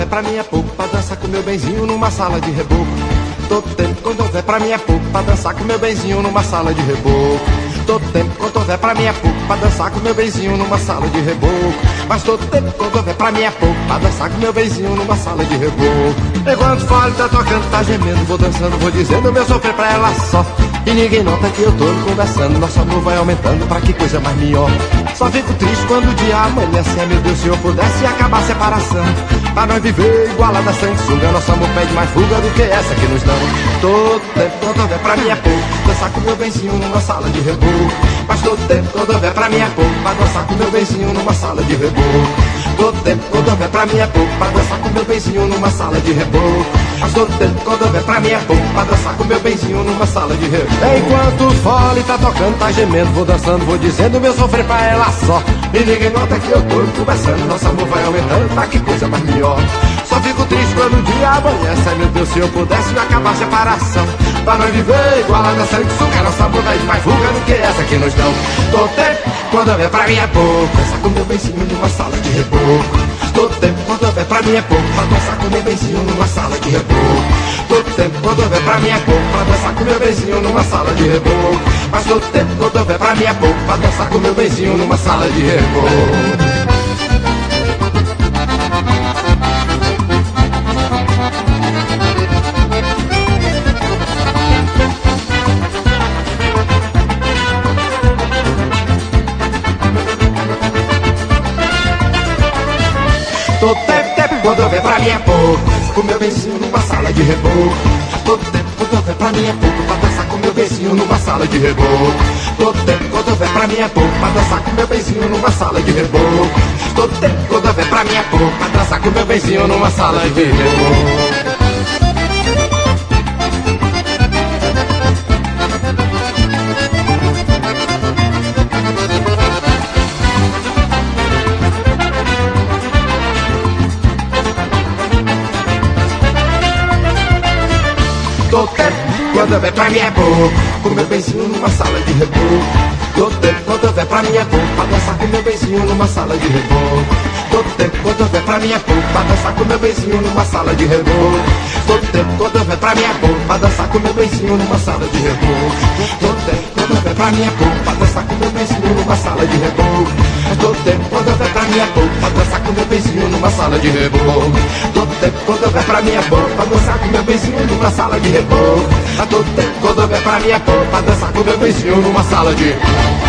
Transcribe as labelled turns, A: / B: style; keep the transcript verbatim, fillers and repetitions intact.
A: pra minha polpa, dançar com meu benzinho numa sala de reboco. Todo tempo quando houver pra minha polpa, dançar com meu benzinho numa sala de reboco. Todo tempo quando houver pra minha polpa, dançar com meu benzinho numa sala de reboco. Mas todo tempo quando houver pra minha polpa, dançar com meu benzinho numa sala de reboco. Enquanto falo, tá tocando, tá gemendo, vou dançando, vou dizendo meu sofrer pra ela só. E ninguém nota que eu tô conversando, nosso amor vai aumentando, pra que coisa mais melhor. Só fico triste quando o dia amanhece, meu Deus, se eu pudesse acabar a separação. Pra nós viver igualada sanguessuga, nosso amor pede mais fuga do que essa que nos dão. Todo tempo quando houver pra minha polpa, dançar com meu benzinho numa sala de reboco. Mas todo tempo quando houver pra minha polpa, dançar com meu benzinho numa sala de reboco. Todo tempo quando houver pra minha polpa, dançar com meu benzinho numa sala de reboco. Mas todo tempo quando houver pra minha polpa, dançar com meu benzinho numa sala de reboco. Enquanto o fole tá tocando, tá gemendo, vou dançando, vou dizendo meu sofrer pra ela só. E ninguém nota que eu tô conversando, nosso amor vai aumentando, tá que coisa mais melhor. Só fico triste quando o dia amanhece, ai meu Deus, se eu pudesse acabar a separação. Pra nós viver igualada sanguessuga, nosso amor vai de mais fuga do que essa que nos dão. Todo tempo quando houver pra minha boca, dançar com meu benzinho numa sala de reboco. Todo tempo quando houver pra minha boca, dançar com meu benzinho numa sala de reboco. Todo tempo quando houver pra minha boca, dançar com meu benzinho numa sala de reboco. Mas todo tempo quando houver pra minha boca, dançar com meu benzinho numa sala de reboco. Todo tempo, tempo quando eu ver pra minha boca, com meu benzinho numa sala de reboco. Todo tempo quando eu ver pra minha boca, pra dançar com meu benzinho numa sala de reboco. Todo tempo quando eu ver pra minha boca, pra dançar com meu benzinho numa sala de reboco. Todo tempo quando eu ver pra minha boca, pra dançar com meu benzinho numa sala de reboco. Todo tempo quando eu ver pra minha boca, com meu benzinho numa sala de reboco. Todo tempo quando eu ver pra minha boca, pra dançar com meu benzinho numa sala de reboco. Todo tempo quando eu ver pra minha boca, pra dançar com meu benzinho numa sala de reboco. Todo tempo quando eu ver pra minha boca, pra dançar com meu benzinho numa sala de reboco. Todo tempo quando eu ver pra minha boca, pra dançar com meu benzinho numa sala de reboco. Todo tempo quando eu ver pra minha boca, pra dançar com meu benzinho numa sala de reboco. Todo tempo quando eu ver pra minha boca, pra dançar com meu benzinho numa sala de reboco. A todo tempo quando eu ver pra minha boca, pra dançar com meu benzinho numa sala de